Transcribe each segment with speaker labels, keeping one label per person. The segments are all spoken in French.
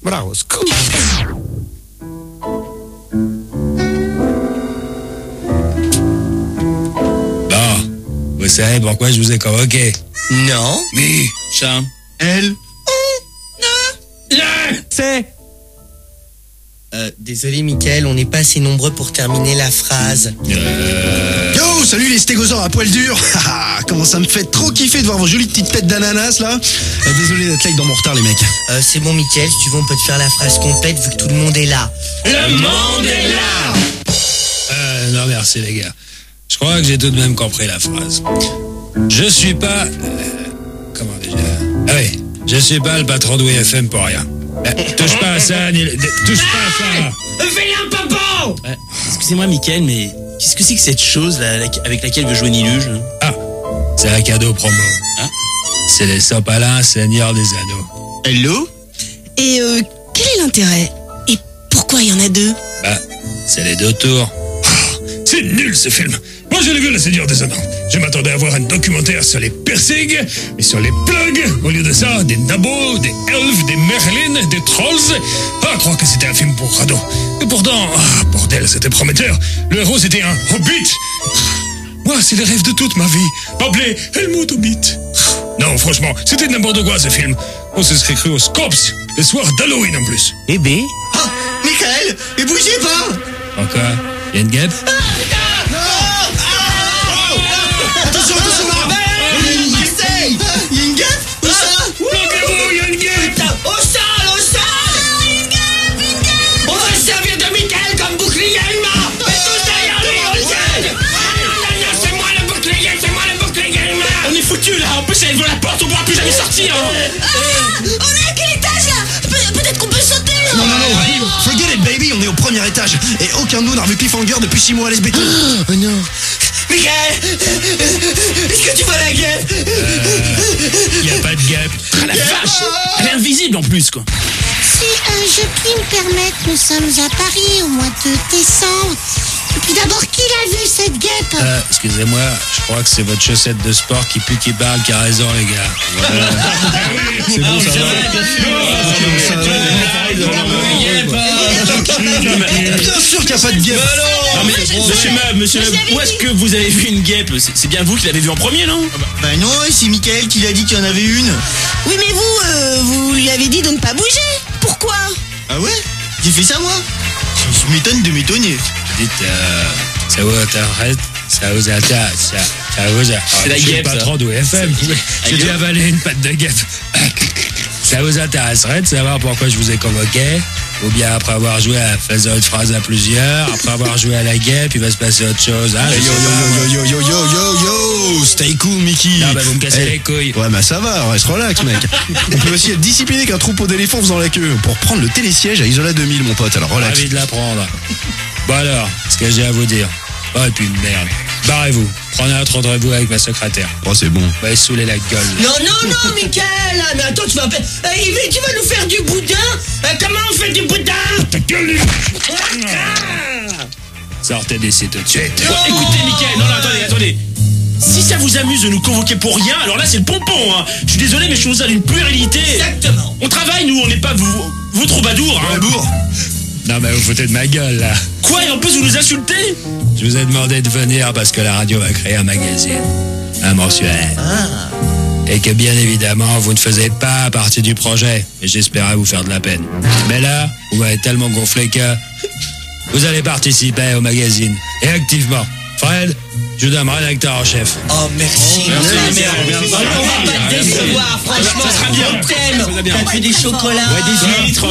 Speaker 1: Bravo, scoop.
Speaker 2: Bon, vous savez pourquoi je vous ai convoqué?
Speaker 3: Non.
Speaker 2: Oui.
Speaker 4: Chat.
Speaker 3: Elle.
Speaker 4: C'est.
Speaker 3: Désolé, Mickaël, on n'est pas assez nombreux pour terminer la phrase.
Speaker 1: Yo, salut les stégosaures à poil dur. Comment ça me fait trop kiffer de voir vos jolies petites têtes d'ananas là. Désolé d'être là dans mon retard les mecs.
Speaker 3: C'est bon, Mickaël, si tu veux, on peut te faire la phrase complète vu que tout le monde est là.
Speaker 4: Le monde est là.
Speaker 2: Non merci les gars. Je crois que j'ai tout de même compris la phrase. Je suis pas... comment déjà? Ah oui, je suis pas le patron de WFM pour rien. Touche pas à ça, touche pas à ça.
Speaker 4: Fais-le un pompon. Excusez-moi, Mickaël, mais qu'est-ce que c'est que cette chose là, avec laquelle veut jouer Niluge?
Speaker 2: Ah, c'est un cadeau promo.
Speaker 4: Hein?
Speaker 2: C'est les Sopalins, Seigneur des Anneaux.
Speaker 3: Hello.
Speaker 5: Et quel est l'intérêt? Et pourquoi il y en a deux?
Speaker 2: Bah, c'est les deux tours.
Speaker 6: C'est nul ce film. Moi je l'ai vu, le Seigneur des Anneaux. Je m'attendais à voir un documentaire sur les Persig et sur les Plugs. Au lieu de ça, des nabos, des elfes, des merlins, des trolls. Ah, je crois que c'était un film pour radeaux. Et pourtant, bordel, c'était prometteur. Le héros c'était un hobbit. Moi, c'est le rêve de toute ma vie. M'appeler Helmut Hobbit. Non, franchement, c'était n'importe quoi ce film. On se serait cru au Scops, le soir d'Halloween en plus.
Speaker 4: Bébé.
Speaker 3: Ah, Mickaël, et bougez pas.
Speaker 2: Encore? Y'a une guêpe?
Speaker 3: Attention, essaye. Il y a une guêpe. Où ça?
Speaker 6: Bloquez-vous, y'a une guêpe.
Speaker 4: Au sol. On va se servir de Mickaël comme bouclier humain. Mais tous derrière lui, on le sait. C'est moi le bouclier humain. On est foutus là. En plus, elle veut la porte, on pourra plus jamais sortir.
Speaker 5: On est à quel étage là? Peut-être qu'on peut sauter.
Speaker 1: Non, forget it baby, on est au premier étage. Et aucun de nous n'a revu Cliffhanger depuis 6 mois à l'SBT.
Speaker 3: Oh non. Mickaël, est-ce que tu vois la guêpe?
Speaker 2: Y a pas de guêpe.
Speaker 4: Ah, la vache. Elle est invisible en plus quoi.
Speaker 5: Si je puis me permettre, nous sommes à Paris au mois de décembre. Et puis d'abord, qui l'a vu cette guêpe?
Speaker 2: Excusez-moi, je crois que c'est votre chaussette de sport qui pue qui parle qui a raison les gars. Voilà.
Speaker 1: C'est bon, ça va. Bien sûr qu'il n'y a pas de guêpe.
Speaker 4: Non mais monsieur Meuble, où est-ce que vous avez vu une guêpe? C'est bien vous qui l'avez vue en premier, non?
Speaker 3: Bah non, c'est Mickaël qui l'a dit qu'il y en avait une.
Speaker 5: Oui, mais vous lui avez dit de ne pas bouger. Pourquoi?
Speaker 3: Ah ouais? J'ai fait ça moi? Je m'étonne de m'étonner.
Speaker 2: Dites, ça vous intéresse? Ça vous intéresse? Ça vous intéresse?
Speaker 4: C'est la
Speaker 2: Je suis
Speaker 4: guêpe,
Speaker 2: le
Speaker 4: ça.
Speaker 2: patron de WFM. J'ai dû avaler une patte de guêpe. Ça vous intéresserait de savoir pourquoi je vous ai convoqué? Ou bien après avoir joué à faisant une phrase à plusieurs, après avoir joué à la guêpe, il va se passer autre chose, hein?
Speaker 1: Yo, stay cool Mickey.
Speaker 2: Non, bah vous me cassez les couilles.
Speaker 1: Ouais, bah ça va, reste relax mec. On peut aussi être discipliné qu'un troupeau d'éléphants faisant la queue. Pour prendre le télésiège à Isola 2000 mon pote, alors relax.
Speaker 2: Ravi de l'apprendre. Bon alors, ce que j'ai à vous dire. Oh, et puis merde. Barrez-vous. Prenez un rendez-vous avec ma secrétaire.
Speaker 1: Oh, c'est bon.
Speaker 2: Va saouler la gueule.
Speaker 3: Non, Mickaël. Mais attends, tu vas nous faire du boudin. Comment on fait du boudin?
Speaker 6: Ta gueule.
Speaker 2: Sortez d'ici tout de suite.
Speaker 4: Bon, écoutez, Mickaël, non, attendez. Si ça vous amuse de nous convoquer pour rien, alors là c'est le pompon, hein. Je suis désolé, mais je trouve ça d'une puérilité.
Speaker 3: Exactement.
Speaker 4: On travaille, nous, on n'est pas vous troubadours, hein.
Speaker 2: Non mais vous foutez de ma gueule là.
Speaker 4: Quoi, et en plus vous nous insultez?
Speaker 2: Je vous ai demandé de venir parce que la radio va créer un magazine. Un mensuel. Et que bien évidemment vous ne faisiez pas partie du projet. Et j'espérais vous faire de la peine. Mais là, vous m'avez tellement gonflé que vous allez participer au magazine. Et activement. Fred, je vous donne un rédacteur en chef.
Speaker 3: Oh, merci. On va pas te décevoir, franchement.
Speaker 4: Ça sera bien.
Speaker 3: On t'aime.
Speaker 4: bien.
Speaker 3: T'as fait des chocolats.
Speaker 4: Ouais, des huîtres.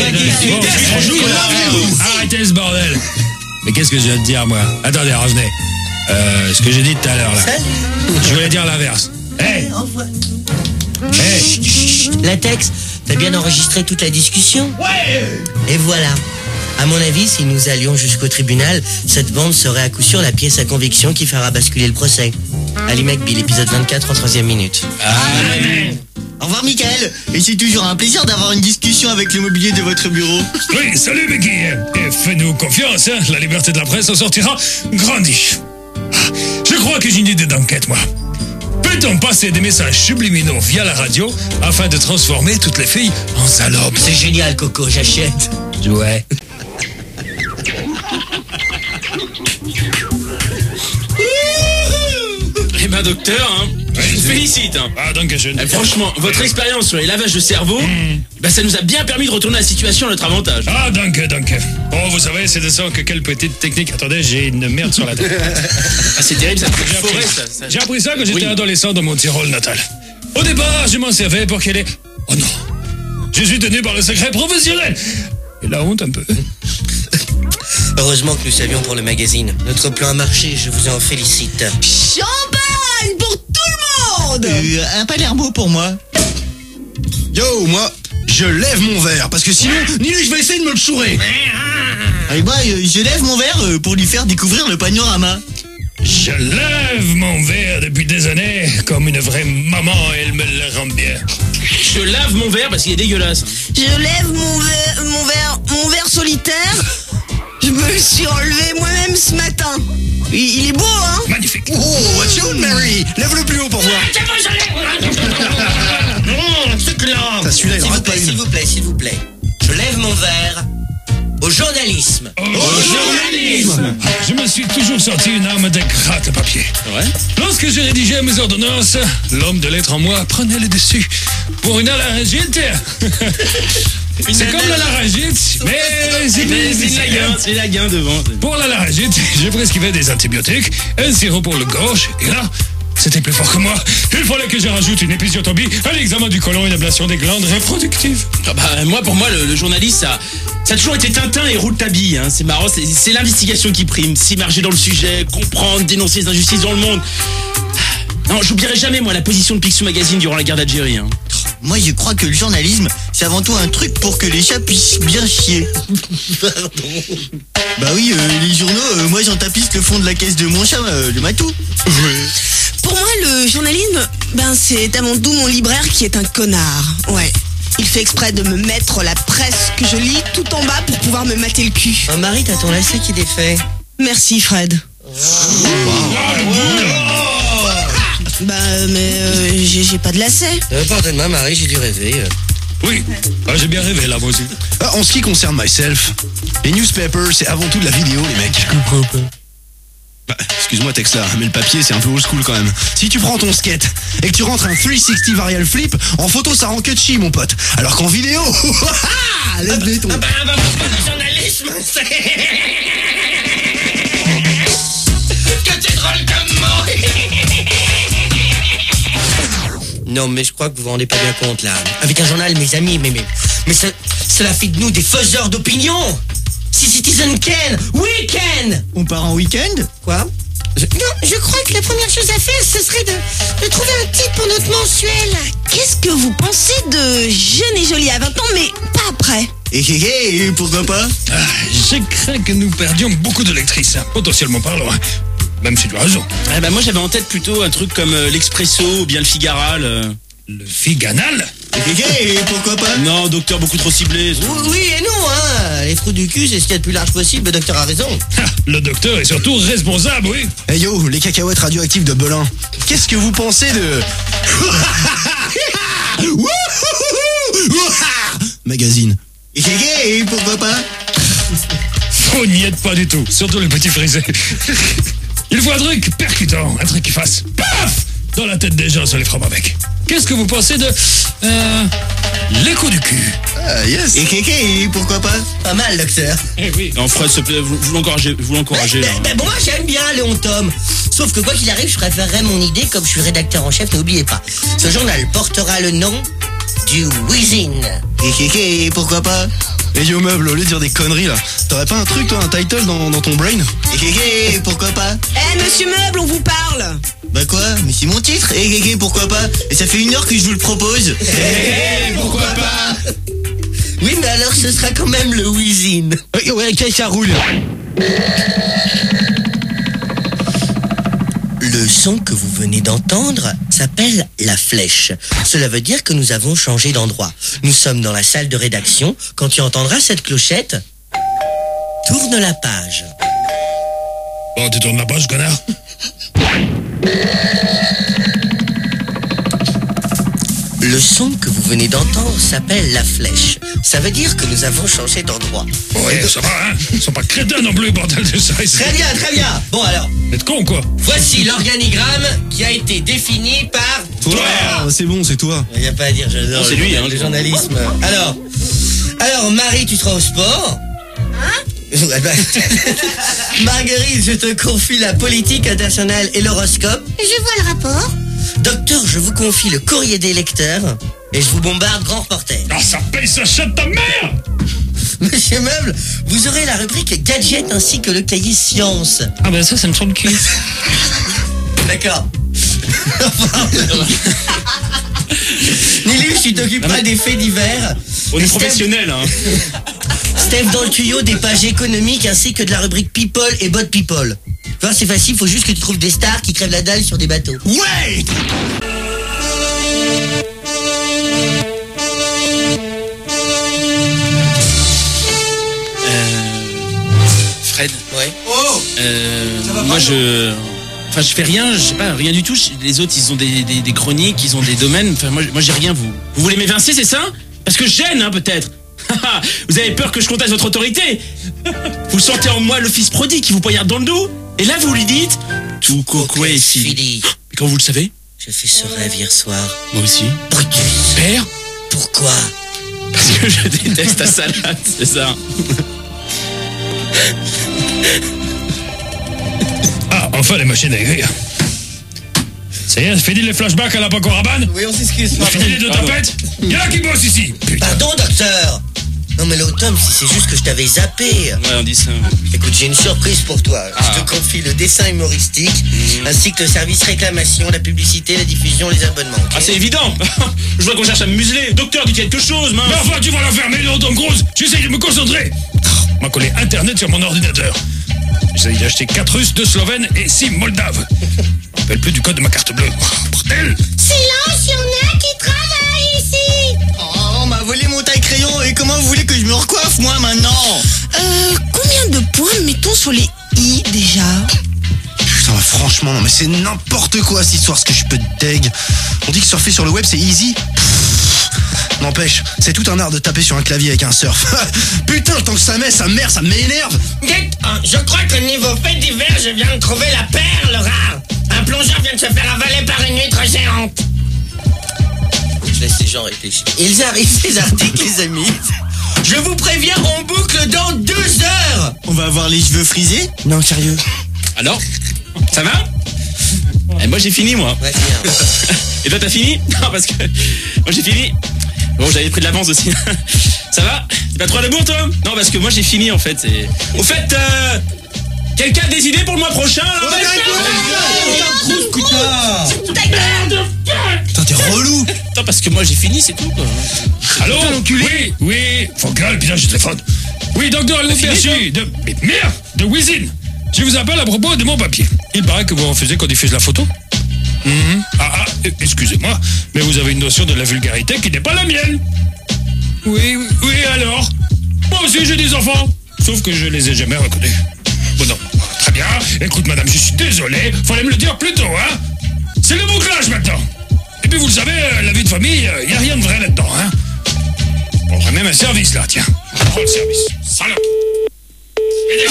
Speaker 2: Arrêtez ce bordel. Mais qu'est-ce que je viens de dire moi? Attendez, revenez. Ce que j'ai dit tout à l'heure là. Je voulais dire l'inverse. Hey,
Speaker 3: Latex, t'as bien enregistré toute la discussion? Ouais. Et voilà. À mon avis, si nous allions jusqu'au tribunal, cette bande serait à coup sûr la pièce à conviction qui fera basculer le procès. Ali McBeal, épisode 24 en 3e minute. Au revoir, Mickaël. Et c'est toujours un plaisir d'avoir une discussion avec le mobilier de votre bureau.
Speaker 6: Oui, salut Mickey. Et fais-nous confiance, hein. La liberté de la presse en sortira grandie. Je crois que j'ai une idée d'enquête, moi. pourrait-on passer des messages subliminaux via la radio afin de transformer toutes les filles en salopes?
Speaker 3: C'est génial, Coco, j'achète.
Speaker 2: Ouais.
Speaker 7: Eh ben docteur, hein, je vous félicite. Hein.
Speaker 6: Ah, donc je...
Speaker 7: Franchement, votre expérience sur les lavages de cerveau, ben, ça nous a bien permis de retourner la situation à notre avantage.
Speaker 6: Ah, donc. Oh, vous savez, c'est de ça que quelle petite technique. Attendez, j'ai une merde sur la tête.
Speaker 7: Ah, c'est terrible, ça
Speaker 6: J'ai
Speaker 7: forêt,
Speaker 6: appris,
Speaker 7: ça.
Speaker 6: j'ai appris ça quand j'étais
Speaker 7: Oui.
Speaker 6: adolescent dans mon Tyrol natal. Au départ, je m'en servais pour qu'elle ait... Oh non, je suis tenu par le secret professionnel. Et la honte un peu.
Speaker 3: Heureusement que nous savions pour le magazine. Notre plan a marché, je vous en félicite.
Speaker 8: Champagne pour tout le monde.
Speaker 9: Un Palermo pour moi.
Speaker 1: Yo, moi, je lève mon verre, parce que sinon, Ninu, je vais essayer de me le chourer.
Speaker 9: Et moi, je lève mon verre pour lui faire découvrir le panorama.
Speaker 6: Je lève mon verre depuis des années comme une vraie maman et elle me le rend bien.
Speaker 7: Je lave mon verre parce qu'il est dégueulasse.
Speaker 8: Je lève mon verre solitaire. Je me suis enlevé moi-même ce matin. Il est beau, hein?
Speaker 6: Magnifique.
Speaker 1: Oh, watch out, Mary. Lève-le plus haut pour voir. T'as celui-là, il en
Speaker 3: S'il vous
Speaker 1: rate pas
Speaker 3: plaît,
Speaker 1: une.
Speaker 3: s'il vous plaît, s'il vous plaît. Je lève mon verre au journalisme.
Speaker 6: Au journalisme. Je me suis toujours senti une âme de gratte-papier.
Speaker 7: Ouais.
Speaker 6: Lorsque j'ai rédigé mes ordonnances, l'homme de lettres en moi prenait le dessus. Pour une laryngite. C'est comme la laryngite, mais c'est
Speaker 7: C'est la gain devant.
Speaker 6: Pour la laryngite, j'ai prescrivé des antibiotiques, un sirop pour le gorge, et là, c'était plus fort que moi. Il fallait que je rajoute une épisiotomie, un examen du côlon et une ablation des glandes reproductives.
Speaker 7: Ah bah, pour moi, le journaliste, ça a toujours été Tintin et Rouletabille. Hein. C'est marrant, c'est l'investigation qui prime. S'immerger dans le sujet, comprendre, dénoncer les injustices dans le monde. Non, j'oublierai jamais, moi, la position de Picsou Magazine durant la guerre d'Algérie. Hein.
Speaker 9: Moi, je crois que le journalisme, c'est avant tout un truc pour que les chats puissent bien chier.
Speaker 3: Pardon.
Speaker 9: Bah oui, les journaux, moi j'en tapisse le fond de la caisse de mon chat, le matou.
Speaker 8: Pour moi, le journalisme, c'est Amandou, mon libraire, qui est un connard. Ouais. Il fait exprès de me mettre la presse que je lis tout en bas pour pouvoir me mater le cul.
Speaker 3: Oh, Marie, t'as ton lacet qui défait.
Speaker 8: Merci, Fred. J'ai pas de lacet.
Speaker 3: Pardonne-moi, Marie, j'ai dû rêver.
Speaker 6: Oui, j'ai bien rêvé là, moi aussi.
Speaker 1: Ah, en ce qui concerne myself, les newspapers, c'est avant tout de la vidéo, les mecs.
Speaker 2: Je comprends pas.
Speaker 1: Bah, excuse-moi Texla, mais le papier c'est un peu old school quand même. Si tu prends ton skate et que tu rentres un 360 varial flip, en photo ça rend que chi mon pote. Alors qu'en vidéo, lève-les ton.
Speaker 3: Le journalisme, c'est... Que t'es drôle comme mot. Non, mais je crois que vous vous rendez pas bien compte, là. Avec un journal, mes amis, mais cela fait de nous des faiseurs d'opinion. Si Citizen Ken, Weekend.
Speaker 9: On part en week-end?
Speaker 3: Quoi?
Speaker 5: Non, je crois que la première chose à faire, ce serait de trouver un titre pour notre mensuel.
Speaker 8: Qu'est-ce que vous pensez de Jeune et Jolie à 20 ans, mais pas après?
Speaker 9: Et pourquoi pas?
Speaker 6: Je crains que nous perdions beaucoup de lectrices, potentiellement parlant. Même si tu as raison.
Speaker 7: Ah bah, moi, j'avais en tête plutôt un truc comme l'Expresso ou bien le Figaral.
Speaker 6: Le Figanal?
Speaker 9: Et pourquoi pas?
Speaker 7: Non, docteur, beaucoup trop ciblé.
Speaker 3: Oui et non, hein. Les trous du cul, c'est ce qu'il y a de plus large possible, le docteur a raison.
Speaker 6: Le docteur est surtout responsable, oui.
Speaker 1: Hey yo, les cacahuètes radioactives de Belin. Qu'est-ce que vous pensez de... Magazine.
Speaker 9: Et pourquoi pas?
Speaker 6: On n'y aide pas du tout, surtout les petits frisés. Il faut un truc percutant, un truc qui fasse PAF dans la tête des gens, ça les frappe avec. Qu'est-ce que vous pensez de... l'écho du cul?
Speaker 1: Ah yes.
Speaker 9: Et pourquoi pas?
Speaker 3: Pas mal, docteur.
Speaker 7: Eh oui. Non, Fred, s'il te plaît, vous l'encouragez. là.
Speaker 3: Bon, moi j'aime bien Léon Tom. Sauf que quoi qu'il arrive, je préférerais mon idée comme je suis rédacteur en chef, n'oubliez pas. Ce journal portera le nom du Wheezin.
Speaker 9: Et pourquoi pas?
Speaker 1: Hey yo meuble, au lieu de dire des conneries là, t'aurais pas un truc toi, un title dans ton brain?
Speaker 9: Et pourquoi pas?
Speaker 8: Monsieur Meuble, on vous parle.
Speaker 9: Bah quoi? Mais c'est mon titre. Et pourquoi pas? Et ça fait 1 heure que je vous le propose.
Speaker 6: Pourquoi pas?
Speaker 3: Oui, mais alors ce sera quand même le Wheezin.
Speaker 9: Ouais, ça roule.
Speaker 3: Le son que vous venez d'entendre s'appelle la flèche. Cela veut dire que nous avons changé d'endroit. Nous sommes dans la salle de rédaction. Quand tu entendras cette clochette, tourne la page.
Speaker 6: Bon, tu tournes la page, connard.
Speaker 3: Le son que vous venez d'entendre s'appelle la flèche. Ça veut dire que nous avons changé d'endroit.
Speaker 6: Ouais, ça va, hein. Ils sont pas crétins non plus, bordel de ça ici.
Speaker 3: Très bien, très bien. Bon alors,
Speaker 6: Vous êtes con, quoi?
Speaker 3: voici l'organigramme qui a été défini par toi.
Speaker 1: C'est bon, c'est toi.
Speaker 3: Il n'y a pas à dire, j'adore.
Speaker 7: C'est lui, hein.
Speaker 3: Le journalisme. Alors Marie, tu seras au sport. Marguerite, je te confie la politique internationale et l'horoscope.
Speaker 5: Je vois le rapport.
Speaker 3: Docteur, je vous confie le courrier des lecteurs. Et je vous bombarde grand reporter.
Speaker 6: Ah, ça paye sa chatte ta mère!
Speaker 3: Monsieur Meuble, vous aurez la rubrique gadget ainsi que le cahier science.
Speaker 2: Ah bah ça me trompe le cul.
Speaker 3: D'accord. Nilus, tu t'occuperas des faits divers.
Speaker 7: On est
Speaker 3: Steph-
Speaker 7: professionnels, hein.
Speaker 3: Steph dans le tuyau des pages économiques ainsi que de la rubrique People et Bot People. Tu vois, c'est facile, faut juste que tu trouves des stars qui crèvent la dalle sur des bateaux.
Speaker 1: Ouais.
Speaker 7: Fred,
Speaker 3: Ouais.
Speaker 7: moi je... Enfin, je fais rien, je sais pas, rien du tout. Les autres, ils ont des chroniques, ils ont des domaines. Enfin, moi j'ai rien, vous. Vous voulez m'évincer, c'est ça? Parce que je gêne, hein, peut-être. Vous avez peur que je conteste votre autorité? Vous sentez en moi le fils prodigue qui vous poignarde dans le dos? Et là, vous lui dites... Tout coco est fini. Mais comment vous le savez?
Speaker 3: Je fais ce rêve hier soir.
Speaker 7: Moi aussi.
Speaker 3: Brutus.
Speaker 7: Père?
Speaker 3: Pourquoi?
Speaker 7: Parce que je déteste ta salade, c'est ça.
Speaker 6: Ah, enfin les machines à écrire. Ça y est, fini les flashbacks à la Paco Rabanne?
Speaker 3: Oui, on s'excuse.
Speaker 6: Fini les deux tapettes? Y'en a qui bosse ici. Putain.
Speaker 3: Pardon, docteur. Non mais l'automne, si c'est juste que je t'avais zappé.
Speaker 7: Ouais, on dit ça.
Speaker 3: Écoute, j'ai une surprise pour toi. Je te confie le dessin humoristique, ainsi que le service réclamation, la publicité, la diffusion, les abonnements. ok?
Speaker 7: Ah, c'est évident. Je vois qu'on cherche à me museler. Docteur, dis quelque chose, mince.
Speaker 6: Mais enfin, tu vas la fermer, l'autre grosse. J'essaye de me concentrer. On m'a collé Internet sur mon ordinateur. J'essaye d'acheter 4 Russes, 2 Slovènes et 6 Moldaves. Je me rappelle plus du code de ma carte bleue. Oh, bordel.
Speaker 5: Silence, il y en a qui travaillent ici.
Speaker 9: Oh, on m'a volé mon taille-crayon et comment vous voulez que je me recoiffe, moi, maintenant?
Speaker 8: Combien de points mettons sur les i déjà?
Speaker 1: Putain, franchement, non mais c'est n'importe quoi cette histoire, ce que je peux te deg. On dit que surfer sur le web c'est easy. N'empêche, c'est tout un art de taper sur un clavier avec un surf. Putain, tant que ça met sa mère, ça m'énerve.
Speaker 3: Je crois que niveau fait divers, je viens de trouver la perle rare. Un plongeur vient de se faire avaler par une huître géante. Je laisse les gens réfléchir. Ils arrivent, ces articles, les amis. Je vous préviens, on boucle dans 2 heures.
Speaker 9: On va avoir les cheveux frisés?
Speaker 3: Non, sérieux.
Speaker 7: Alors? Ça va? Moi j'ai fini, moi.
Speaker 3: Ouais, bien.
Speaker 7: Et toi t'as fini? Non, parce que moi j'ai fini. Bon, j'avais pris de l'avance aussi. Ça va? T'es pas trop à la bourre, toi? Non, parce que moi j'ai fini en fait. Au fait, quelqu'un a des idées pour le mois prochain là?
Speaker 1: Putain, t'es relou.
Speaker 7: Attends, parce que moi j'ai fini, c'est tout quoi.
Speaker 6: Allô? Oui, faut gueule, putain, je téléphone. Oui, docteur Le Berger, mais merde, de Wisin. Je vous appelle à propos de mon papier. Il paraît que vous refusez qu'on diffuse la photo. Excusez-moi, mais vous avez une notion de la vulgarité qui n'est pas la mienne. Oui, alors? Moi aussi j'ai des enfants, sauf que je les ai jamais reconnus. Bon non, très bien. Écoute madame, je suis désolé, fallait me le dire plus tôt, hein. C'est le bouclage maintenant. Et puis vous le savez, la vie de famille, y a rien de vrai là-dedans, hein. On aurait même un service là, tiens. Prends le service, salope. Aidez.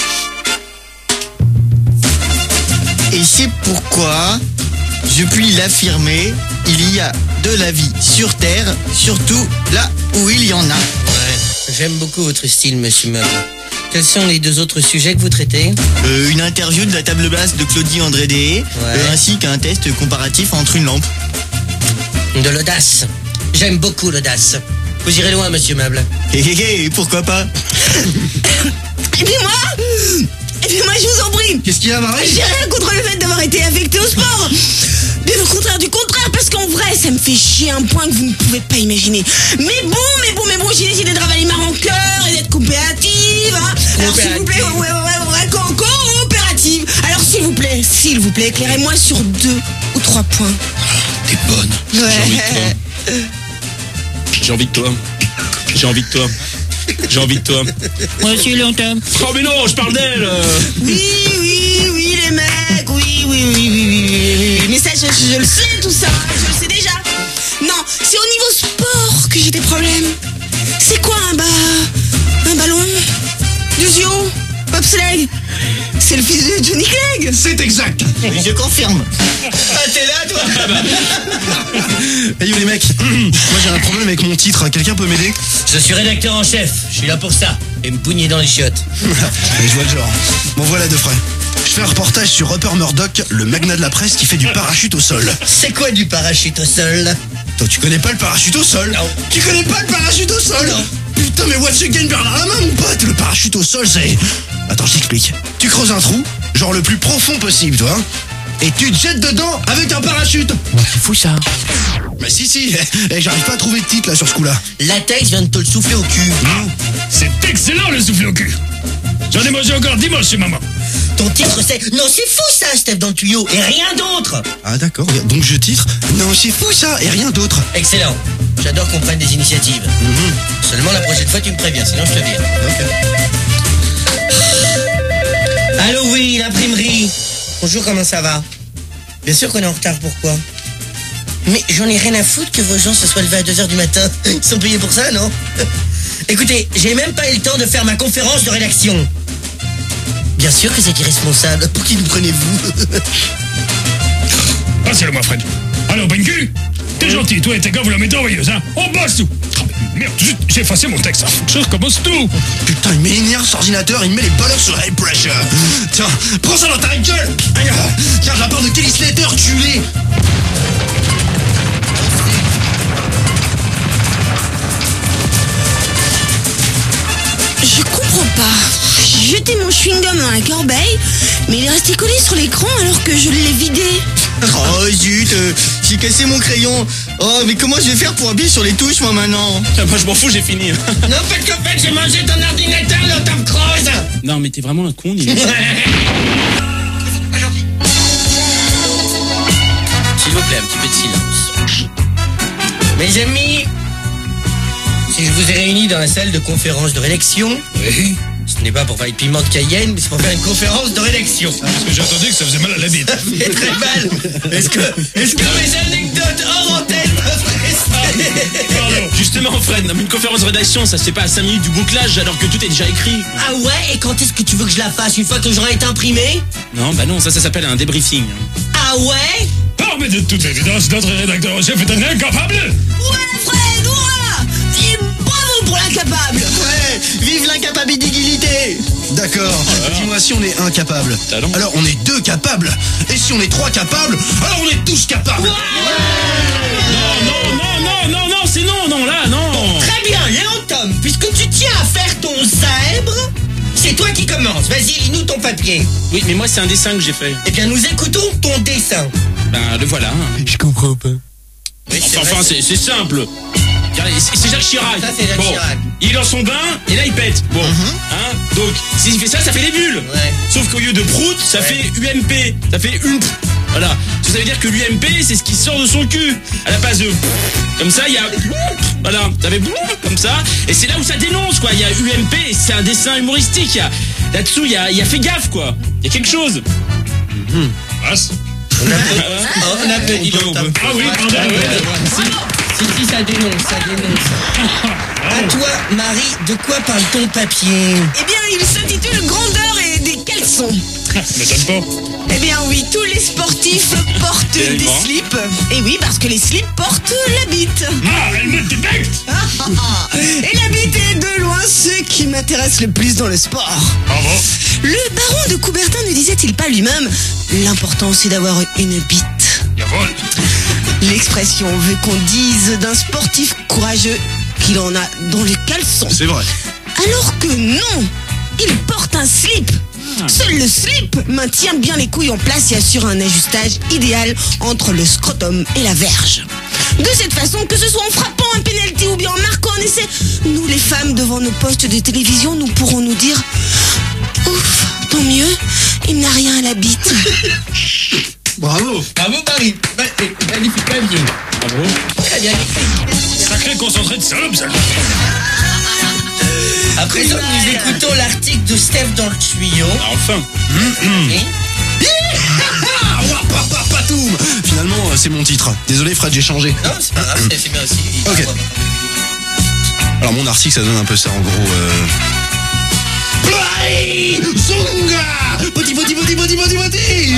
Speaker 9: Et c'est pourquoi, je puis l'affirmer, il y a de la vie sur Terre, surtout là où il y en a.
Speaker 3: Ouais. J'aime beaucoup votre style, monsieur Meuble. Quels sont les 2 autres sujets que vous traitez?
Speaker 9: Une interview de la table basse de Claudie André-Deshaies, ainsi qu'un test comparatif entre une lampe.
Speaker 3: De l'audace. J'aime beaucoup l'audace. Vous irez loin, monsieur Meuble.
Speaker 9: Pourquoi pas?
Speaker 8: Et puis moi, je vous en prie.
Speaker 1: Qu'est-ce qu'il y a, Marie?
Speaker 8: J'ai rien contre le fait d'avoir été affecté au sport. Bien au contraire du contraire, parce qu'en vrai, ça me fait chier un point que vous ne pouvez pas imaginer. Mais bon, j'ai décidé de travailler ma rancœur et d'être coopérative. Hein. Alors s'il vous plaît, coopérative. Alors s'il vous plaît, éclairez-moi sur 2 ou 3 points.
Speaker 7: T'es bonne.
Speaker 8: Ouais.
Speaker 7: J'ai envie de toi.
Speaker 2: Moi aussi, longtemps.
Speaker 7: Oh mais non, je parle d'elle.
Speaker 8: Oui, les mecs, oui. Mais ça, je le sais, tout ça, je le sais déjà. Non, C'est au niveau sport que j'ai des problèmes. C'est quoi un ballon? Du duo? Bobsleigh? C'est le fils de Johnny Clegg.
Speaker 1: C'est exact.
Speaker 9: Je confirme. Ah, t'es là, toi?
Speaker 1: Hey yo les mecs, moi j'ai un problème avec mon titre, quelqu'un peut m'aider?
Speaker 3: Je suis rédacteur en chef, je suis là pour ça. Et me pougner dans les chiottes.
Speaker 1: Mais je vois le genre. Bon voilà de frais. Je fais un reportage sur Rupert Murdoch, le magnat de la presse qui fait du parachute au sol.
Speaker 3: C'est quoi du parachute au sol?
Speaker 1: Toi tu connais pas le parachute au sol?
Speaker 3: Non.
Speaker 1: Tu connais pas le parachute au sol?
Speaker 3: Non.
Speaker 1: Putain mais what's again Bernard Lama mon pote? Le parachute au sol c'est... Attends je t'explique. Tu creuses un trou, genre le plus profond possible toi, hein, et tu te jettes dedans avec un parachute.
Speaker 3: C'est fou ça.
Speaker 1: Bah si, j'arrive pas à trouver de titre là sur ce coup-là.
Speaker 3: Latex vient de te le souffler au cul.
Speaker 6: C'est excellent le souffle au cul. J'en ai mangé encore dimanche chez maman.
Speaker 3: Ton titre c'est... Non c'est fou ça, Steph dans le tuyau, et rien d'autre.
Speaker 1: Ah d'accord, donc je titre. Non c'est fou ça, et rien d'autre.
Speaker 3: Excellent. J'adore qu'on prenne des initiatives. Seulement la prochaine fois tu me préviens, sinon je te vire. Allô oui, l'imprimerie. Bonjour, comment ça va? Bien sûr qu'on est en retard, pourquoi? Mais j'en ai rien à foutre que vos gens se soient levés à 2h du matin. Ils sont payés pour ça, non? Écoutez, j'ai même pas eu le temps de faire ma conférence de rédaction. Bien sûr que c'est irresponsable. Pour qui nous prenez-vous?
Speaker 6: Passez-le-moi, Fred. Alors, ben cul, t'es gentil, toi et tes gars, vous la mettez envoyeuse, hein? On bosse tout. Oh, mais merde, j'ai effacé mon texte. Je recommence tout.
Speaker 1: Putain, il m'énerve cet ordinateur, il me met les balles sur high pressure. Tiens, prends ça dans ta gueule. Tiens, je la part de Kelly Slater, culé.
Speaker 8: Je comprends pas. J'ai jeté mon chewing-gum dans la corbeille, mais il est resté collé sur l'écran alors que je l'ai vidé.
Speaker 9: Oh zut, j'ai cassé mon crayon. Oh, mais comment je vais faire pour appuyer sur les touches, moi, maintenant?
Speaker 7: Moi je m'en fous, j'ai fini.
Speaker 3: Non, parce qu'en fait, j'ai mangé ton ordinateur, le Tom Cruise.
Speaker 7: Non mais t'es vraiment un con, Nils. S'il vous plaît, un petit peu de silence.
Speaker 3: Mes amis, si je vous ai réunis dans la salle de conférence de rédaction,
Speaker 6: Oui.
Speaker 3: ce n'est pas pour parler de piment de Cayenne, mais c'est pour faire une conférence de rédaction.
Speaker 6: Parce que j'ai entendu que ça faisait mal à la bite.
Speaker 3: Ça fait très mal. Est-ce que mes anecdotes hors antenne peuvent rester?
Speaker 6: Pardon.
Speaker 7: Justement, Fred, une conférence de rédaction, ça se fait pas à 5 minutes du bouclage alors que tout est déjà écrit.
Speaker 3: Ah ouais? Et quand est-ce que tu veux que je la fasse? Une fois que j'aurai été imprimé?
Speaker 7: Non, bah non, ça s'appelle un débriefing.
Speaker 3: Ah ouais?
Speaker 6: Mais de toute évidence, notre rédacteur en chef est un incapable.
Speaker 8: Ouais, Fred, hurrah! Et bravo pour l'incapable!
Speaker 9: Ouais, vive l'incapabilité.
Speaker 1: D'accord, dis-moi si on est incapable.
Speaker 7: Talent.
Speaker 1: Alors on est 2 capables. Et si on est 3 capables, alors on est tous capables.
Speaker 7: Non, c'est non, là, non.
Speaker 3: Très bien, Léon Tom, puisque tu tiens à faire ton zèbre, c'est toi qui commence. Vas-y, lis-nous ton papier.
Speaker 7: Oui, mais moi c'est un dessin que j'ai fait.
Speaker 3: Eh bien, nous écoutons ton dessin.
Speaker 7: Ben le voilà.
Speaker 3: Je comprends pas. Oui,
Speaker 7: Enfin, c'est simple. C'est Jacques Chirac.
Speaker 3: Ça, c'est Jacques Chirac.
Speaker 7: Il est dans son bain et là il pète. Bon, hein. Donc s'il fait ça, ça fait des bulles.
Speaker 3: Ouais.
Speaker 7: Sauf qu'au lieu de prout, ça fait UMP. Ça fait une. Voilà. Ça veut dire que l'UMP, c'est ce qui sort de son cul. À la place de comme ça, il y a voilà. Ça fait comme ça. Et c'est là où ça dénonce quoi. Il y a UMP. C'est un dessin humoristique. Là-dessous, il y a fait gaffe quoi. Il y a quelque chose.
Speaker 6: Passe.
Speaker 3: On applaudit Léon Tom.
Speaker 6: Ah oui, pardon.
Speaker 3: Si, ça dénonce. À toi, Marie, de quoi parle ton papier?
Speaker 8: Eh bien, il s'intitule Grandeur et des caleçons.
Speaker 6: M'étonne pas.
Speaker 8: Eh bien oui, tous les sportifs portent des
Speaker 7: Tellement.
Speaker 8: slips. Et oui, parce que les slips portent la bite.
Speaker 6: Ah, elle me détecte.
Speaker 8: Et la bite est de loin ce qui m'intéresse le plus dans le sport.
Speaker 6: Bravo.
Speaker 8: Le baron de Coubertin ne disait-il pas lui-même « L'important c'est d'avoir une bite ».
Speaker 6: Jawohl.
Speaker 8: L'expression veut qu'on dise d'un sportif courageux qu'il en a dans les caleçons.
Speaker 1: C'est vrai.
Speaker 8: Alors que non, il porte un slip. Seul le slip maintient bien les couilles en place et assure un ajustage idéal entre le scrotum et la verge. De cette façon, que ce soit en frappant un penalty ou bien en marquant un essai, nous les femmes devant nos postes de télévision, nous pourrons nous dire « Ouf, tant mieux, il n'a rien à la bite ».
Speaker 1: Bravo.
Speaker 3: Bravo, Marie. Magnifique papier.
Speaker 7: Bravo.
Speaker 3: Très bien écrit.
Speaker 6: Sacré concentré de salope, ça.
Speaker 3: À présent, nous écoutons l'article de Steph dans le tuyau.
Speaker 7: Enfin.
Speaker 3: Oui.
Speaker 1: Toum. Finalement, c'est mon titre. Désolé Fred, j'ai changé.
Speaker 3: Non, c'est pas grave, c'est bien aussi.
Speaker 1: Ok. Alors mon article, ça donne un peu ça en gros. Play Zunga Poti poti poti poti poti poti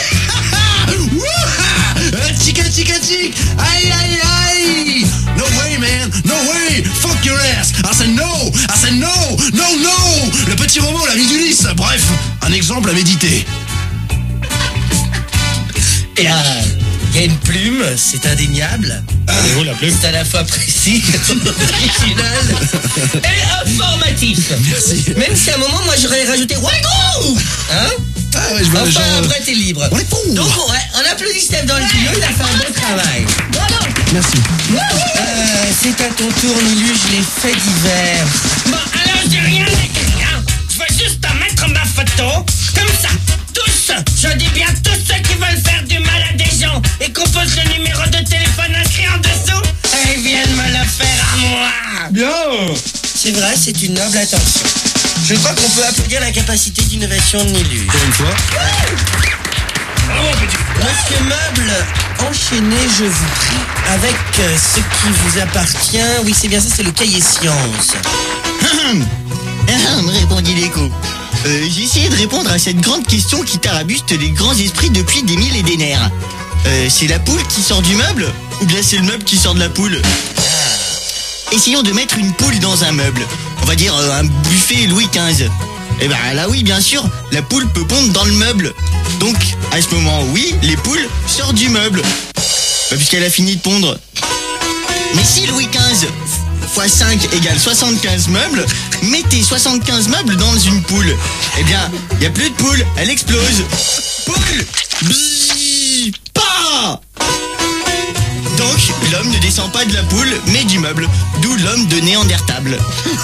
Speaker 1: Chica chica chic Aïe aïe aïe No way man, no way Fuck your ass I said no, I said no, no no Le petit robot, l'ami d'Ulysse. Bref, un exemple à méditer.
Speaker 3: Et il y a une plume, c'est indéniable.
Speaker 6: Et où la plume?
Speaker 3: C'est à la fois précis, original et informatif.
Speaker 1: Merci.
Speaker 3: Même si à un moment, moi, j'aurais rajouté Ouagou. Hein?
Speaker 1: Ah ouais, je vois
Speaker 3: Enfin,
Speaker 1: genre...
Speaker 3: après, t'es libre.
Speaker 1: On est pour.
Speaker 3: Donc, ouais, on applaudit Steph dans le studio, il a fait un bon travail. Bravo.
Speaker 1: Merci.
Speaker 3: C'est à ton tour, Niluge, les faits divers.
Speaker 4: Bon, alors j'ai rien écrit, hein. Je veux juste en mettre ma photo. Comme ça, tous, je dis bien tous ceux qui veulent faire du mal à des gens et composent le numéro de téléphone inscrit en dessous, et ils viennent me le faire à moi.
Speaker 6: Bien.
Speaker 3: C'est vrai, c'est une noble attention. Je crois qu'on peut applaudir la capacité d'innovation de Niluge.
Speaker 1: Pour une fois.
Speaker 6: Bravo, petit.
Speaker 3: Monsieur Meuble, enchaînez, je vous prie, avec ce qui vous appartient. Oui, c'est bien ça, c'est le cahier science.
Speaker 9: Répondit l'écho. J'ai essayé de répondre à cette grande question qui tarabuste les grands esprits depuis des millénaires. C'est la poule qui sort du meuble ou bien c'est le meuble qui sort de la poule? Essayons de mettre une poule dans un meuble. On va dire un buffet Louis XV. Eh ben là oui, bien sûr, la poule peut pondre dans le meuble. Donc, à ce moment, oui, les poules sortent du meuble. Puisqu'elle a fini de pondre. Mais si Louis XV x 5 égale 75 meubles, mettez 75 meubles dans une poule. Eh bien, il n'y a plus de poule, elle explose. Poule! Bzzz, pas! Donc, l'homme ne descend pas de la poule, mais du meuble. D'où l'homme de Néandertable.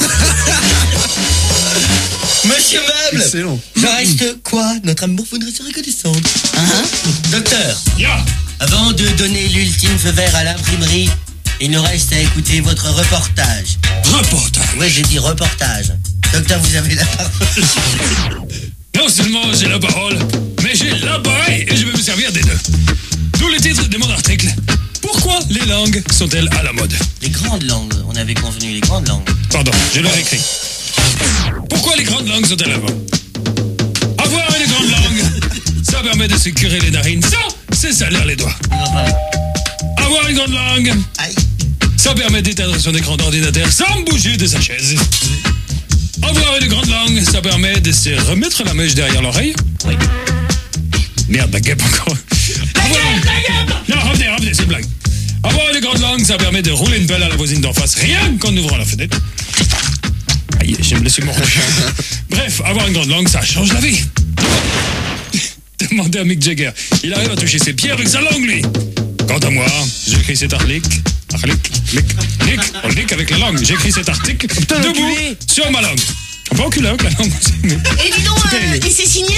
Speaker 3: Monsieur Meuble,
Speaker 1: Excellent.
Speaker 3: j'en reste quoi? Notre amour faudrait se reconnaissante.
Speaker 9: Hein?
Speaker 3: Docteur,
Speaker 6: Ya.
Speaker 3: avant de donner l'ultime feu vert à l'imprimerie, il nous reste à écouter votre reportage.
Speaker 6: Reportage.
Speaker 3: Ouais, j'ai dit reportage. Docteur, vous avez la parole.
Speaker 6: Non seulement j'ai la parole, mais j'ai l'appareil et je vais me servir des deux. Tous les titres de mon article. Pourquoi les langues sont-elles à la mode?
Speaker 3: Les grandes langues, on avait convenu les grandes langues.
Speaker 6: Pardon, je l'ai écrit. Pourquoi les grandes langues sont-elles à la mode? Avoir une grande langue, ça permet de se curer les narines. Ça, c'est salir les doigts. Avoir une grande langue,
Speaker 3: Aïe.
Speaker 6: ça permet d'éteindre son écran d'ordinateur sans bouger de sa chaise. Avoir une grande langue, ça permet de se remettre la mèche derrière l'oreille.
Speaker 3: Oui.
Speaker 6: Merde, la guêpe encore. Non, revenez, c'est une blague. Avoir une grande langue, ça permet de rouler une pelle à la voisine d'en face, rien qu'en ouvrant la fenêtre. Aïe, j'ai blessé mon rouge. Bref, avoir une grande langue, ça change la vie. Demandez à Mick Jagger. Il arrive à toucher ses pierres avec sa langue, lui. Quant à moi, j'écris cet article avec la langue. J'écris cet article debout sur ma langue. On peut enculer avec la langue aussi. Mais...
Speaker 8: Et dis donc, et c'est signé?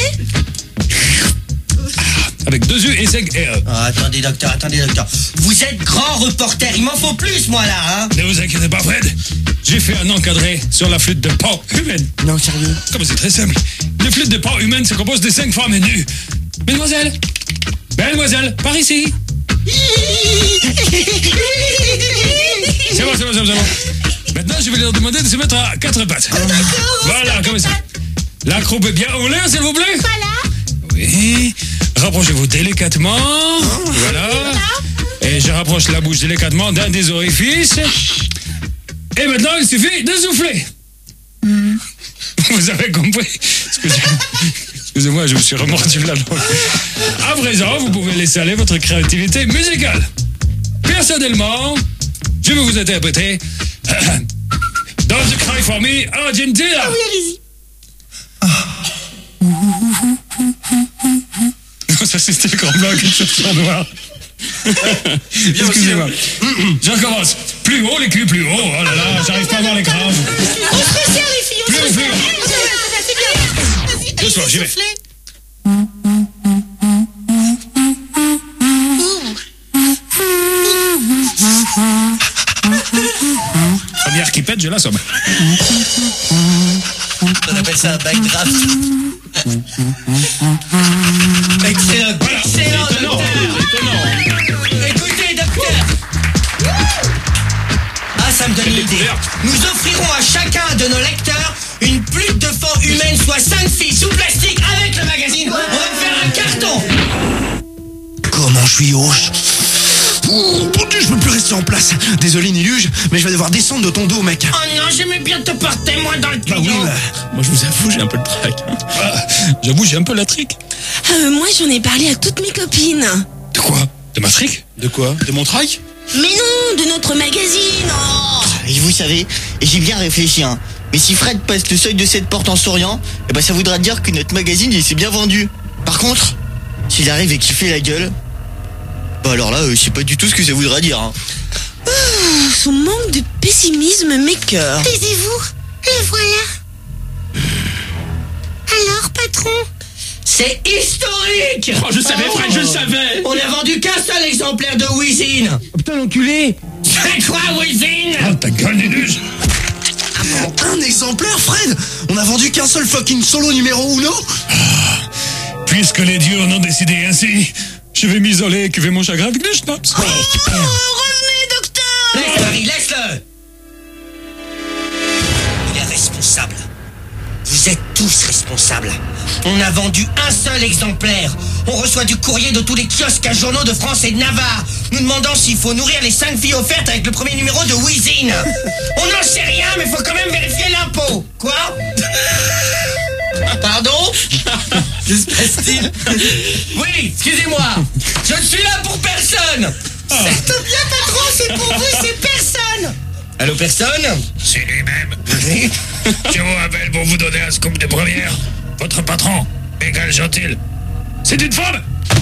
Speaker 6: Avec 2 U et 5 R.
Speaker 3: Ah, attendez, docteur. Vous êtes grand reporter, il m'en faut plus, moi, là, hein.
Speaker 6: Ne vous inquiétez pas, Fred. J'ai fait un encadré sur la flûte de pan humaine.
Speaker 3: Non, sérieux.
Speaker 6: Comme c'est très simple. Les flûtes de pan humaine se composent de 5 femmes nues. Mesdemoiselles, par ici. C'est bon. Maintenant, je vais leur demander de se mettre à 4 pattes. Voilà, comme ça. La croupe est bien en l'air, s'il vous plaît.
Speaker 5: Voilà.
Speaker 6: Oui. Rapprochez-vous délicatement. Voilà. Et je rapproche la bouche délicatement d'un des orifices. Et maintenant, il suffit de souffler. Vous avez compris? Excusez-moi, je me suis remordu la langue. À présent, vous pouvez laisser aller votre créativité musicale. Personnellement, je vais vous interpréter Don't You Cry For Me, Argentina.
Speaker 5: Ah oui, allez-y.
Speaker 6: Non, ça c'était le grand blanc qui sur noir. Excusez-moi. Je recommence. Plus haut, les culs, plus haut. Oh là là, j'arrive pas à voir les graves.
Speaker 5: On se resserre, les filles, on se
Speaker 6: Plus
Speaker 5: resserre.
Speaker 6: haut.
Speaker 5: C'est bien. Vas-y,
Speaker 6: Deux soirs, j'y vais.
Speaker 5: soufflez.
Speaker 6: Première qui pète, je l'assomme.
Speaker 3: On appelle ça un backdraft. Excellent,
Speaker 6: Voilà.
Speaker 3: excellent,
Speaker 6: Étonnant.
Speaker 3: docteur. ça me donne une idée. Nous offrirons à chacun de nos lecteurs une plume de fond humaine, soit 5 filles sous plastique avec le magazine. On va faire un carton.
Speaker 1: Comment je suis hoche. Oh, mon Dieu, je peux plus rester en place. Désolé, Niluge, mais je vais devoir descendre de ton dos, mec.
Speaker 4: Oh non, j'aimais bien te porter, moi, dans le
Speaker 1: Bah oui,
Speaker 4: tuyau.
Speaker 1: bah.
Speaker 7: Moi, je vous avoue, j'ai un peu le trac. Hein.
Speaker 6: Ah, j'avoue, j'ai un peu la trique.
Speaker 8: Moi, j'en ai parlé à toutes mes copines.
Speaker 6: De quoi? De ma trique?
Speaker 7: De quoi? De mon trac?
Speaker 8: Mais non, de notre magazine. Oh.
Speaker 9: Et vous savez, et j'ai bien réfléchi, hein. Mais si Fred passe le seuil de cette porte en souriant, eh ben ça voudra dire que notre magazine il s'est bien vendu. Par contre, s'il arrive et qu'il fait la gueule, bah alors là, je sais pas du tout ce que ça voudra dire, hein.
Speaker 8: Son manque de pessimisme m'écoeure.
Speaker 5: Taisez-vous, le voilà. Alors, patron?
Speaker 3: C'est historique.
Speaker 7: Oh, je savais, Fred, je le savais.
Speaker 3: On n'a vendu qu'un seul exemplaire de Wheezin.
Speaker 1: Putain, l'enculé.
Speaker 4: C'est quoi, Wheezin?
Speaker 6: Ah, ta gueule, Niluge.
Speaker 1: Un exemplaire, Fred. On a vendu qu'un seul fucking solo numéro 1.
Speaker 6: Puisque les dieux en ont décidé ainsi, je vais m'isoler et cuver mon chagrin avec des schnapps.
Speaker 3: Ouais, super.
Speaker 8: Revenez, docteur.
Speaker 3: Laisse, Marie, laisse-le. Il est responsable. Vous êtes tous responsables. On a vendu un seul exemplaire. On reçoit du courrier de tous les kiosques à journaux de France et de Navarre, nous demandant s'il faut nourrir les 5 filles offertes avec le premier numéro de Wheezin. On n'en sait rien, mais faut quand même vérifier l'impôt. Quoi? Pardon? Que se passe-t-il? Oui, excusez-moi. Je ne suis là pour personne. C'est bien, patron, c'est pour vous, c'est personne. Allô, personne?
Speaker 6: C'est lui-même. Je vous appelle pour vous donner un scoop de première. Votre patron, Miguel Gentil, c'est une femme.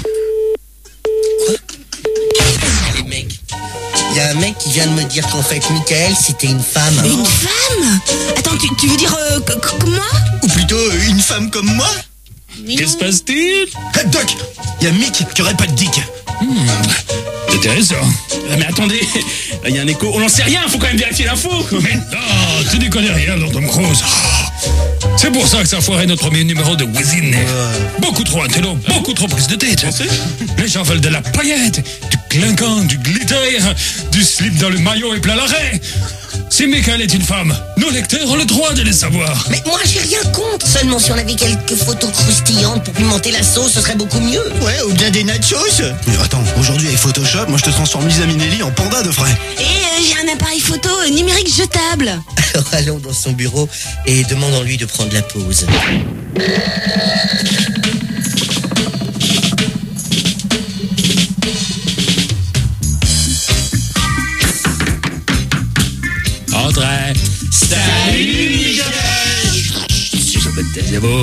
Speaker 3: Les mecs, il y a un mec qui vient de me dire qu'en fait, Michael, c'était une femme.
Speaker 8: Une femme? Attends, tu veux dire comme moi?
Speaker 9: Ou plutôt une femme comme moi.
Speaker 6: Que se passe-t-il?
Speaker 1: Hey, Doc, il y a Mick qui aurait pas de dick.
Speaker 6: Intéressant.
Speaker 7: Mais attendez, il y a un écho. On n'en sait rien, faut quand même vérifier l'info.
Speaker 6: Mais non, tu n'y connais rien dans Tom Cruise. C'est pour ça que ça a foiré notre premier numéro de Wheezin. Beaucoup trop intello, beaucoup trop prise de tête. Les gens veulent de la paillette, du clinquant, du glitter, du slip dans le maillot et plein l'arrêt. Si Michael est une femme, nos lecteurs ont le droit de le savoir.
Speaker 3: Mais moi, j'ai rien contre. Seulement, si on avait quelques photos croustillantes pour pimenter la sauce, ce serait beaucoup mieux.
Speaker 9: Ouais, ou bien des nachos.
Speaker 1: Mais attends, aujourd'hui avec Photoshop, moi je te transforme Lisa Minnelli en panda de frais.
Speaker 8: Et j'ai un appareil photo numérique jetable.
Speaker 3: Alors, allons dans son bureau et demandons-lui de prendre la pause.
Speaker 2: Entrez.
Speaker 7: Salut, Michel.
Speaker 2: Je s'appelle taisez-vous.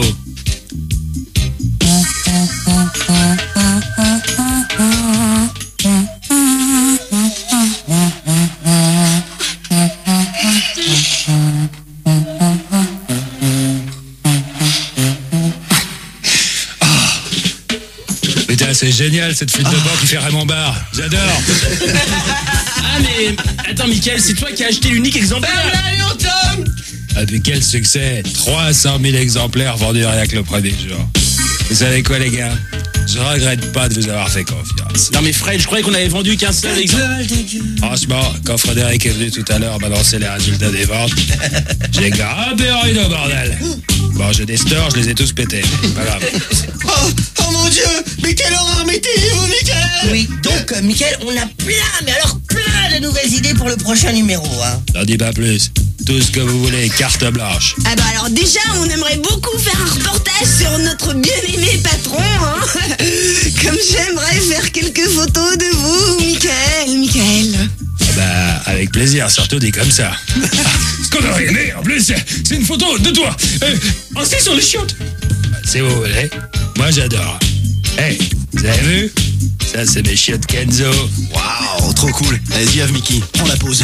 Speaker 2: Putain, c'est génial cette flûte de bois qui fait Raymond Barre. J'adore.
Speaker 7: Ah, mais attends, Michael, c'est toi qui as acheté l'unique exemplaire.
Speaker 2: Ah, mais quel succès. 300 000 exemplaires vendus rien que le premier jour. Vous savez quoi, les gars? Je regrette pas de vous avoir fait confiance.
Speaker 7: Non, mais Fred, je croyais qu'on avait vendu qu'un seul exemplaire.
Speaker 2: Franchement, quand Frédéric est venu tout à l'heure balancer les résultats des ventes, j'ai grimpé en rideau, bordel. Bon, j'ai des stores, je les ai tous pétés. Pas grave.
Speaker 9: Oh mon Dieu, mais quelle horreur, mettez-vous, Michael.
Speaker 3: Oui, donc, Michael, on a plein, mais alors plein de nouvelles idées pour le prochain numéro, hein.
Speaker 2: N'en dis pas plus. Tout ce que vous voulez, carte blanche.
Speaker 8: Ah bah alors déjà, on aimerait beaucoup faire un reportage sur notre bien-aimé patron, hein. Comme j'aimerais faire quelques photos de vous, Michael.
Speaker 2: Bah, avec plaisir, surtout dit comme ça.
Speaker 6: Ce qu'on aurait aimé, en plus, c'est une photo de toi. Assis sur les chiottes.
Speaker 2: Si vous voulez. Moi, j'adore. Hey, vous avez vu? Ça, c'est mes chiottes Kenzo.
Speaker 1: Waouh, trop cool. Allez-y, Ave Mickey, prends la pause.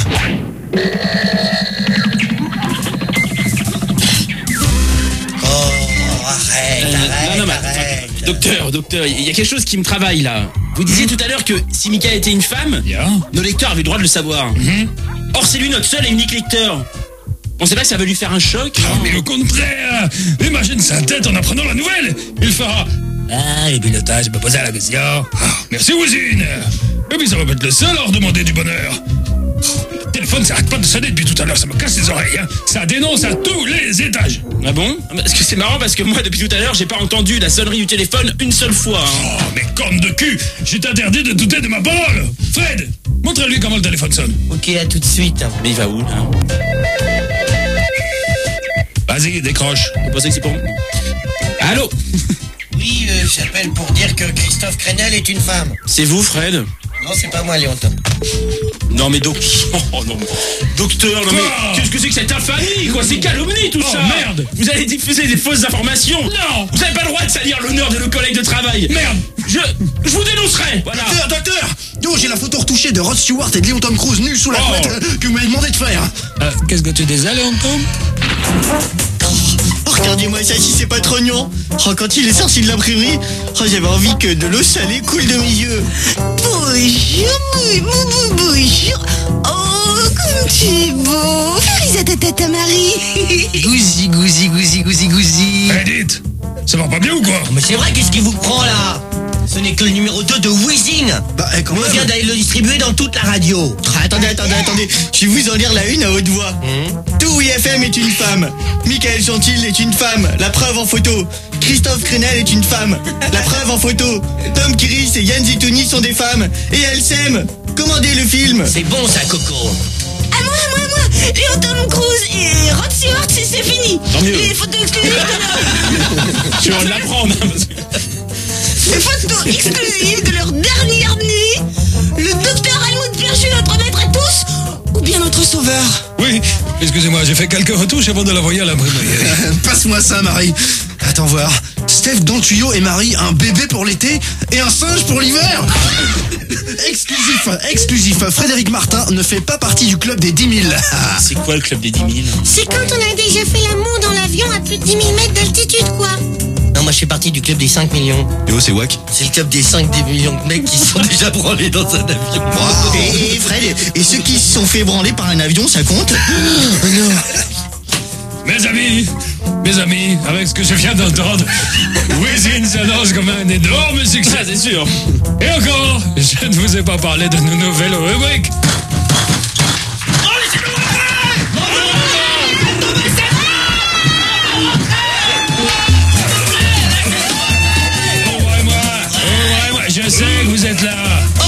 Speaker 3: Arrête.
Speaker 7: Docteur, il y a quelque chose qui me travaille là. Vous disiez tout à l'heure que si Mika était une femme, nos lecteurs avaient le droit de le savoir. Or, c'est lui notre seul et unique lecteur. On sait pas que ça va lui faire un choc.
Speaker 6: Mais au contraire, imagine sa tête en apprenant la nouvelle. Il fera...
Speaker 2: Ah, les pilotages, je me posais la question.
Speaker 6: Merci, Wheezin. Et puis ça va pas être le seul à leur demander du bonheur. Le téléphone téléphone s'arrête pas de sonner depuis tout à l'heure, ça me casse les oreilles, hein. Ça dénonce à tous les étages.
Speaker 7: Ah bon? Parce que c'est marrant parce que moi depuis tout à l'heure j'ai pas entendu la sonnerie du téléphone une seule fois. Hein.
Speaker 6: Oh, mais corne de cul, je t'interdis de douter de ma parole. Fred, montre-lui comment le téléphone sonne.
Speaker 3: Ok, à tout de suite.
Speaker 7: Mais il va où là?
Speaker 6: Vas-y, décroche.
Speaker 7: Vous pensez que c'est pour moi? Allô?
Speaker 3: Oui, j'appelle pour dire que Christophe Crenel est une femme.
Speaker 7: C'est vous, Fred?
Speaker 3: Non, c'est pas moi, Léon Tom.
Speaker 7: Non mais oh non. Docteur, non mais
Speaker 6: Quoi?
Speaker 7: qu'est-ce que c'est que cette infamie quoi? C'est calomnie tout ça.
Speaker 6: Merde.
Speaker 7: Vous allez diffuser des fausses informations.
Speaker 6: Non.
Speaker 7: Vous avez pas le droit de salir l'honneur de nos collègues de travail.
Speaker 6: Merde.
Speaker 7: Je vous dénoncerai. Voilà.
Speaker 1: Docteur, yo, j'ai la photo retouchée de Rod Stewart et de Léon Tom Cruise nus sous la
Speaker 6: Oh.
Speaker 1: couette que vous m'avez demandé de faire.
Speaker 2: Qu'est-ce que tu disais, Léon Tom?
Speaker 9: Oh, regardez-moi ça, si c'est pas trognon. Oh, quand il est sorti de l'imprimerie, oh, j'avais envie que de l'eau salée coule de mes yeux.
Speaker 8: Bonjour. Oh, comme tu es beau. Farisa tata Marie.
Speaker 3: Gouzi, gouzi, gouzi, gouzi, gouzi.
Speaker 6: Edith, ça va pas bien ou quoi?
Speaker 3: Mais c'est vrai, qu'est-ce qui vous prend là? Ce n'est que le numéro 2 de Wheezing.
Speaker 1: Bah, quand
Speaker 3: On
Speaker 1: même.
Speaker 3: vient d'aller le distribuer dans toute la radio.
Speaker 9: Ah, attendez. Je vais vous en lire la une à haute voix. Tout IFM est une femme. Michael Chantil est une femme. La preuve en photo. Christophe Crenel est une femme. La preuve en photo. Tom Kiris et Yann Zitouni sont des femmes. Et elles s'aiment. Commandez le film.
Speaker 3: C'est bon ça, Coco.
Speaker 8: À moi. Léon Tom Cruise et Rod Stewart, c'est fini.
Speaker 7: Tant mieux.
Speaker 8: Les photos exclusives
Speaker 7: Je vais en l'apprendre.
Speaker 8: Les photos exclusives de leur dernière nuit. Le docteur Helmut Perchu, notre maître à tous, ou bien notre sauveur.
Speaker 6: Oui, excusez-moi, j'ai fait quelques retouches avant de l'envoyer à l'imprimerie.
Speaker 1: Passe-moi ça, Marie. Attends voir. Steph dans le tuyau et Marie, un bébé pour l'été et un singe pour l'hiver. Exclusif. Frédéric Martin ne fait pas partie du club des 10 000.
Speaker 7: C'est quoi le club des 10 000?
Speaker 5: C'est quand on a déjà fait l'amour dans l'avion à plus de 10 000 mètres d'altitude, quoi.
Speaker 3: Non, moi je fais partie du club des 5 millions.
Speaker 1: Yo, c'est wack.
Speaker 3: C'est le club des 5 millions de mecs qui sont déjà branlés dans un avion.
Speaker 9: Et Fred, et ceux qui se sont fait branler par un avion, ça compte?
Speaker 6: Mes amis, avec ce que je viens d'entendre, Wheezing s'annonce comme un énorme succès.
Speaker 7: Ça c'est sûr.
Speaker 6: Et encore, je ne vous ai pas parlé de nos nouvelles rubriques. Ouvrez-moi, je sais que vous êtes là.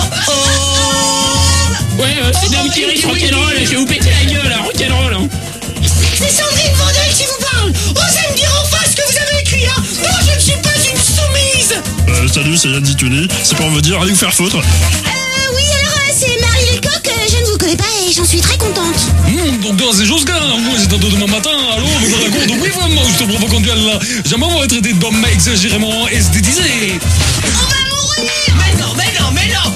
Speaker 7: Ouais, c'est Dame Kiris, rock'n'roll, je vais vous péter la gueule, hein, rock'n'roll. Hein.
Speaker 5: C'est Sandrine Vandel qui vous parle. Osez me dire enfin ce que vous avez écrit, hein. Non, je ne suis pas une soumise.
Speaker 10: Salut, c'est Yann Zitouni. C'est pour me dire, allez vous faire foutre.
Speaker 5: Oui, alors, c'est Marie Lecoq. Je ne vous connais pas et j'en suis très contente.
Speaker 6: Donc dans ces choses-là, moi c'est à 2 demain matin, allô, je te raconte, oui vraiment, je te provoque en duel là. Jamais on va être traité de bombe exagérément esthétisé.
Speaker 5: On va mourir.
Speaker 3: Mais non.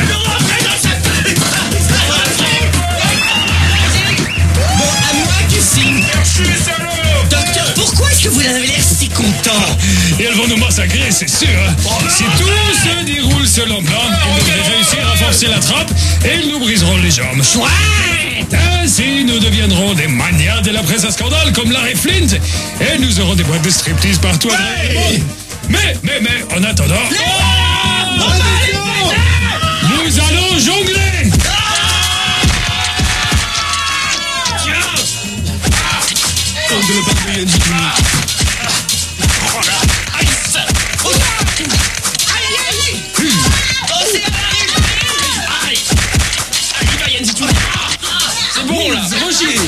Speaker 3: Bon, à moi qui signe. Docteur, pourquoi est-ce que vous avez l'air si content?
Speaker 6: Et elles vont nous massacrer, c'est sûr. Hein. Si tout se déroule selon plan, ils devraient réussir à forcer la trappe et ils nous briseront les jambes. Chouette! Ainsi, nous deviendrons des manias de la presse à scandale comme Larry Flint et nous aurons des boîtes de striptease partout. Mais, en attendant, nous allons jongler!
Speaker 7: C'est bon là, c'est bon chier.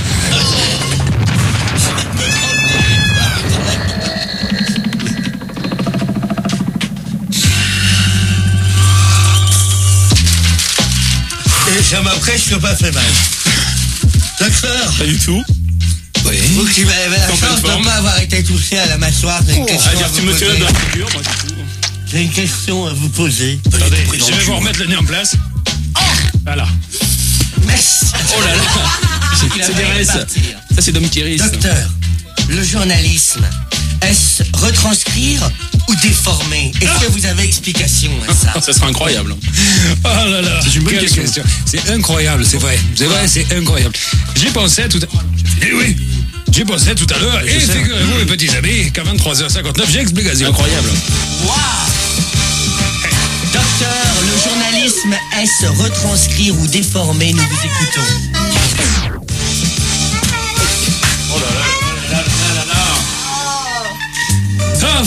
Speaker 3: Et ça m'empêche pas fait mal. Docteur,
Speaker 7: Pas du tout.
Speaker 3: vous qui avez la
Speaker 7: En pleine
Speaker 3: chance de
Speaker 7: forme.
Speaker 3: ne pas avoir été touché à la mâchoire, j'ai une question à vous
Speaker 7: Monsieur
Speaker 3: poser.
Speaker 7: de la figure, moi c'est tout.
Speaker 3: J'ai une question à vous poser.
Speaker 6: Attendez, je vais vous remettre le nez en place. Voilà.
Speaker 3: Merci.
Speaker 7: Oh là là. C'est des restes. Ça c'est Dom Kiris.
Speaker 3: Docteur, le journalisme, est-ce retranscrire ou déformer? Est-ce que vous avez explication à ça?
Speaker 7: Ça sera incroyable.
Speaker 6: Oh là là,
Speaker 1: C'est une bonne
Speaker 6: quelle
Speaker 1: question.
Speaker 6: C'est incroyable, c'est vrai. C'est vrai, c'est incroyable. J'y pensais tout à... Eh oui, j'y pensais tout à l'heure. Et figurez-vous, mes petits amis, qu'à 23h59, j'ai explication.
Speaker 7: Incroyable.
Speaker 3: Waouh! Docteur, le journalisme, est-ce retranscrire ou déformer? Nous vous écoutons.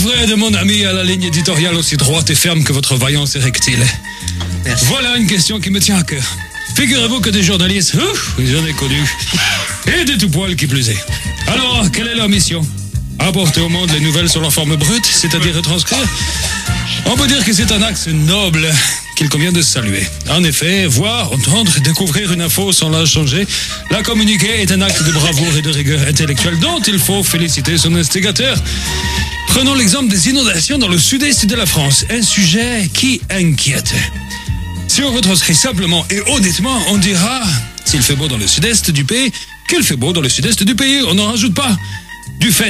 Speaker 6: vrai de mon ami à la ligne éditoriale aussi droite et ferme que votre vaillance érectile.
Speaker 3: Merci.
Speaker 6: Voilà une question qui me tient à cœur. Figurez-vous que des journalistes, j'en ai connu, et des tout poils qui plus est. Alors, quelle est leur mission? Apporter au monde les nouvelles sur leur forme brute, c'est-à-dire retranscrire? On peut dire que c'est un axe noble qu'il convient de saluer. En effet, voir, entendre, découvrir une info sans la changer, la communiquer est un acte de bravoure et de rigueur intellectuelle dont il faut féliciter son instigateur. Prenons l'exemple des inondations dans le sud-est de la France, un sujet qui inquiète. Si on retranscrit simplement et honnêtement, on dira, s'il fait beau dans le sud-est du pays, qu'il fait beau dans le sud-est du pays, on n'en rajoute pas. Du fait,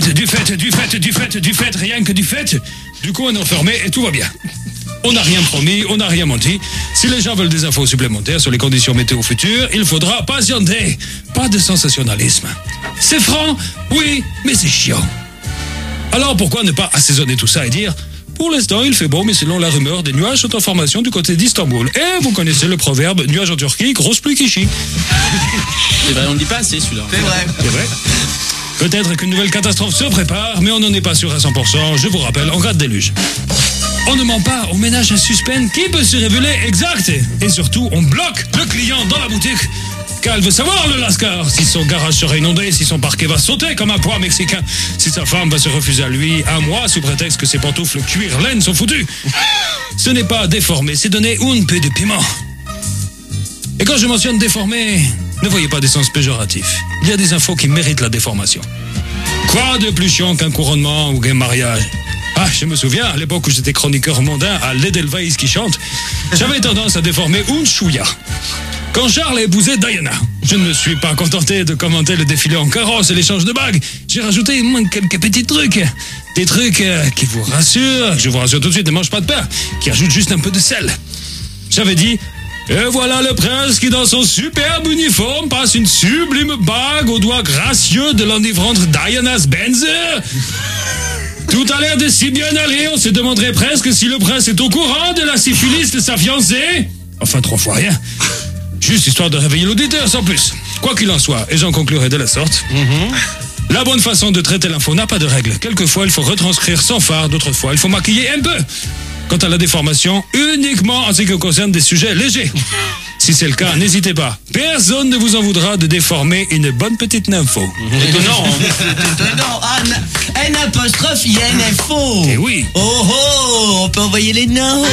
Speaker 6: rien que du fait. Du coup, on est enfermé et tout va bien. On n'a rien promis, on n'a rien menti. Si les gens veulent des infos supplémentaires sur les conditions météo futures, il faudra patienter. Pas de sensationnalisme. C'est franc, oui, mais c'est chiant. Alors pourquoi ne pas assaisonner tout ça et dire... Pour l'instant, il fait beau, mais selon la rumeur, des nuages sont en formation du côté d'Istanbul. Et vous connaissez le proverbe, nuage en Turquie, grosse pluie qui chie.
Speaker 7: C'est vrai, on ne dit pas assez celui-là.
Speaker 3: C'est vrai.
Speaker 6: C'est vrai. Peut-être qu'une nouvelle catastrophe se prépare, mais on n'en est pas sûr à 100%, je vous rappelle, en cas de déluge. On ne ment pas, on ménage un suspense qui peut se révéler exact. Et surtout, on bloque le client dans la boutique. Car elle veut savoir, le lascar, si son garage sera inondé, si son parquet va sauter comme un pois mexicain, si sa femme va se refuser à lui un mois sous prétexte que ses pantoufles cuir laine sont foutues. Ce n'est pas déformé, c'est donner un peu de piment. Et quand je mentionne déformé, ne voyez pas des sens péjoratifs. Il y a des infos qui méritent la déformation. Quoi de plus chiant qu'un couronnement ou qu'un mariage? Ah, je me souviens, à l'époque où j'étais chroniqueur mondain à l'Edelweiss qui chante, j'avais tendance à déformer un chouïa. Quand Charles a épousé Diana, je ne me suis pas contenté de commenter le défilé en carrosse et l'échange de bagues. J'ai rajouté quelques petits trucs. Des trucs qui vous rassurent, je vous rassure tout de suite, ne mange pas de pain, qui ajoutent juste un peu de sel. J'avais dit, et voilà le prince qui dans son superbe uniforme passe une sublime bague aux doigts gracieux de l'enivrante Diana Spencer. Tout a l'air de si bien aller, on se demanderait presque si le prince est au courant de la syphilis de sa fiancée. Enfin, 3 fois rien. Juste histoire de réveiller l'auditeur, sans plus. Quoi qu'il en soit, et j'en conclurai de la sorte, la bonne façon de traiter l'info n'a pas de règle. Quelquefois, il faut retranscrire sans phare, d'autres fois, il faut maquiller un peu. Quant à la déformation, uniquement en ce qui concerne des sujets légers. Si c'est le cas, n'hésitez pas. Personne ne vous en voudra de déformer une bonne petite nympho.
Speaker 7: Étonnant,
Speaker 3: Étonnant. N apostrophe INFO.
Speaker 6: Eh oui.
Speaker 3: Oh oh, on peut envoyer les noms.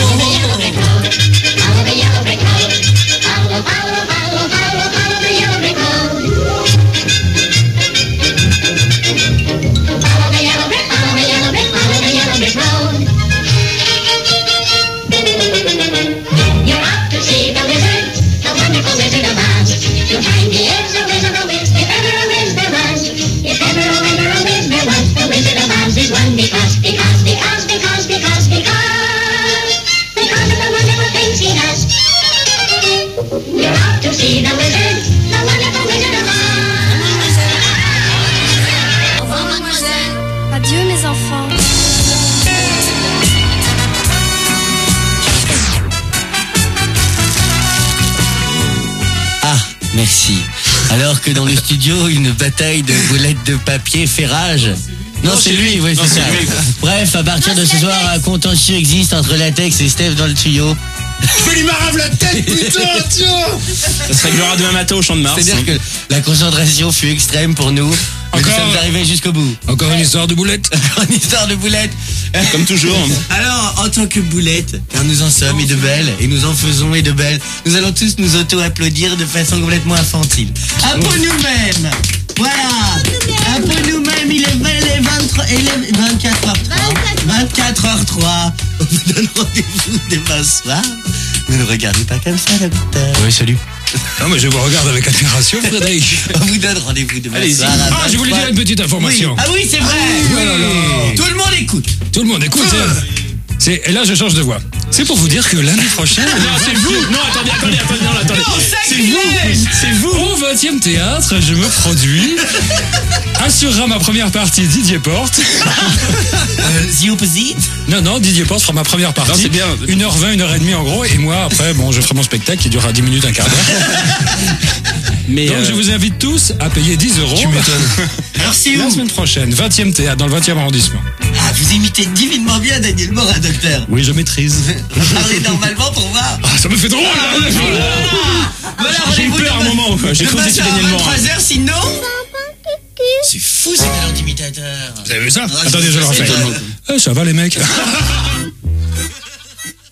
Speaker 11: Adieu mes enfants.
Speaker 3: Ah, merci. Alors que dans le studio, une bataille de boulettes de papier fait rage. Non, c'est lui, oui, c'est ça. Bref, à partir de ce soir, un contentieux existe entre Latex et Steph dans le tuyau.
Speaker 1: Je vais lui marave la tête, putain, tiens.
Speaker 7: ça se réglera demain matin au Champ de Mars.
Speaker 3: C'est-à-dire que la concentration fut extrême pour nous. Mais nous sommes arrivés jusqu'au bout.
Speaker 6: Encore une histoire de boulette.
Speaker 3: Encore une histoire de boulette.
Speaker 7: Comme toujours.
Speaker 3: Alors, en tant que boulette, car nous en sommes et de belles, et nous en faisons et de belles, nous allons tous nous auto-applaudir de façon complètement infantile. Un peu nous-mêmes. Voilà. Un peu nous-mêmes, il est 24h03. On vous donne rendez-vous demain soir. Ne nous regardez pas comme ça, docteur.
Speaker 6: Oui, salut. Non, mais je vous regarde avec admiration, Frédéric.
Speaker 3: On vous donne rendez-vous demain
Speaker 7: Allez-y.
Speaker 3: soir.
Speaker 6: Ah, je voulais dire une petite information.
Speaker 3: Oui. Ah oui, c'est vrai.
Speaker 6: Oui.
Speaker 3: Tout le monde écoute.
Speaker 6: Tout le monde écoute. Et là, je change de voix. C'est pour vous dire que l'année prochaine...
Speaker 7: Non, c'est vous. Non, attendez.
Speaker 6: C'est vous. Au 20e théâtre, je me produis. Assurera ma première partie Didier Porte.
Speaker 3: The Opposite.
Speaker 6: Non, Didier Porte fera ma première partie.
Speaker 7: Non, c'est bien.
Speaker 6: 1h20, 1h30 en gros. Et moi, après, bon, je ferai mon spectacle qui durera 10 minutes, un quart d'heure.
Speaker 7: Mais
Speaker 6: Donc, je vous invite tous à payer 10 €.
Speaker 1: Tu m'étonnes.
Speaker 3: Alors, c'est
Speaker 6: La
Speaker 3: où?
Speaker 6: semaine prochaine, 20e théâtre, dans le 20e arrondissement.
Speaker 3: Ah
Speaker 9: Vous imitez divinement bien Daniel Morin, docteur.
Speaker 10: Oui, je maîtrise.
Speaker 9: Parlez normalement pour voir.
Speaker 6: Ah, ça me fait drôle.
Speaker 9: Voilà,
Speaker 7: J'ai eu peur un moment, quoi. J'ai cru que c'était Daniel Morin.
Speaker 9: 23h, sinon. C'est fou, ce talent d'imitateur.
Speaker 6: Vous avez vu ça?
Speaker 9: Ah,
Speaker 6: Attendez, je le refais.
Speaker 10: Ça va les mecs?